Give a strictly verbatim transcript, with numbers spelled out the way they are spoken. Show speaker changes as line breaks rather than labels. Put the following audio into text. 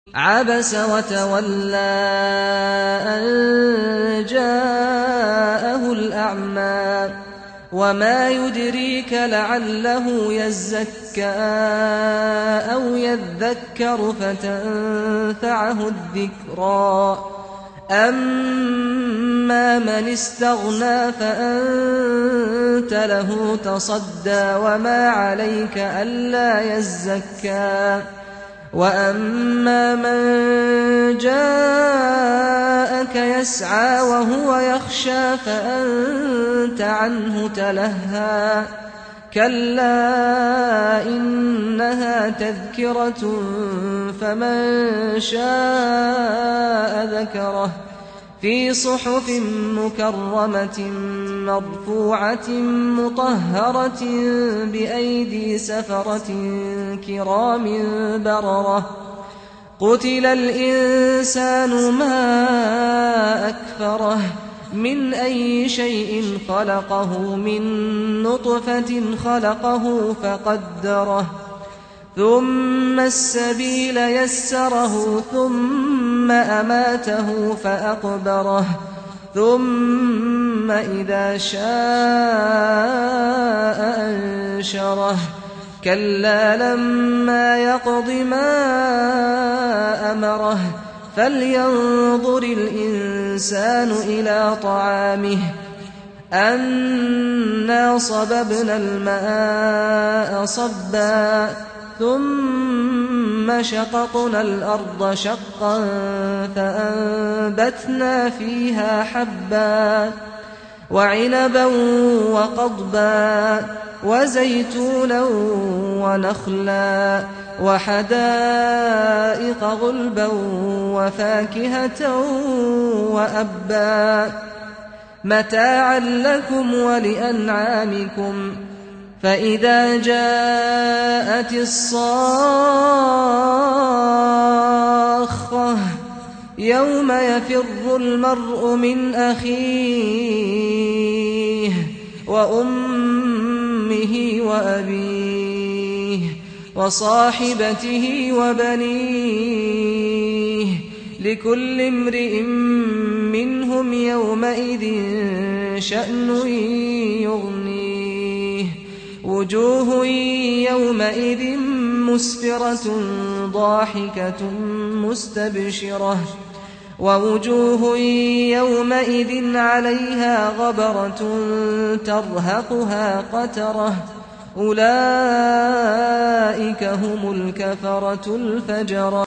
عَبَسَ وَتَوَلَّىٰ أَن جَاءَهُ الْأَعْمَىٰ وَمَا يُدْرِيكَ لَعَلَّهُ يَزَّكَّىٰ أَوْ يَذَّكَّرُ فَتَنفَعَهُ الذِّكْرَىٰ أَمَّا مَنِ اسْتَغْنَىٰ فَأَنتَ لَهُ تَصَدَّىٰ وَمَا عَلَيْكَ أَلَّا يَزَّكَّىٰ وَأَمَّا مَن جَاءَكَ يَسْعَىٰ وَهُوَ يَخْشَىٰ فَأَنتَ عَنْهُ تَلَهَّىٰ كَلَّا إِنَّهَا تَذْكِرَةٌ فَمَن شَاءَ ذَكَرَهُ فِي صُحُفٍ مُّكَرَّمَةٍ مَّرْفُوعَةٍ مُّطَهَّرَةٍ بِأَيْدِي سَفَرَةٍ كِرَامٍ بَرَرَةٍ قُتِلَ الْإِنسَانُ مَا أَكْفَرَهُ مِنْ أَيِّ شَيْءٍ خَلَقَهُ مِن نُّطْفَةٍ خَلَقَهُ فَقَدَّرَهُ ثُمَّ السَّبِيلَ يَسَّرَهُ ثُمَّ أَمَاتَهُ فَأَقْبَرَهُ ثُمَّ إِذَا شَاءَ أَنشَرَهُ كَلَّا لَمَّا يَقْضِ مَا أَمَرَهُ فَلْيَنظُرِ الْإِنسَانُ إِلَىٰ طَعَامِهِ أَنَّا صَبَبْنَا الْمَاءَ صَبًّا ثُمَّ شَقَقْنَا الْأَرْضَ شَقًّا فَأَنبَتْنَا فِيهَا حَبًّا وَعِنَبًا وَقَضْبًا وَزَيْتُونًا وَنَخْلًا وَحَدَائِقَ غُلْبًا وَفَاكِهَةً وَأَبًّا مَتَاعًا لَّكُمْ وَلِأَنْعَامِكُمْ فَإِذَا جَاءَتِ الصَّاخَّةُ يَوْمَ يَفِرُّ الْمَرْءُ مِنْ أَخِيهِ وَأُمِّهِ وَأَبِيهِ وَصَاحِبَتِهِ وَبَنِيهِ لِكُلِّ امْرِئٍ مِّنْهُمْ يَوْمَئِذٍ شَأْنٌ يُغْنِيهِ وُجُوهٌ يَوْمَئِذٍ مُّسْفِرَةٌ ضَاحِكَةٌ مُّسْتَبْشِرَةٌ وَوُجُوهٌ يَوْمَئِذٍ عَلَيْهَا غَبَرَةٌ تَرْهَقُهَا قَتَرَةٌ أُولَٰئِكَ هُمُ الْكَفَرَةُ الْفَجَرَةُ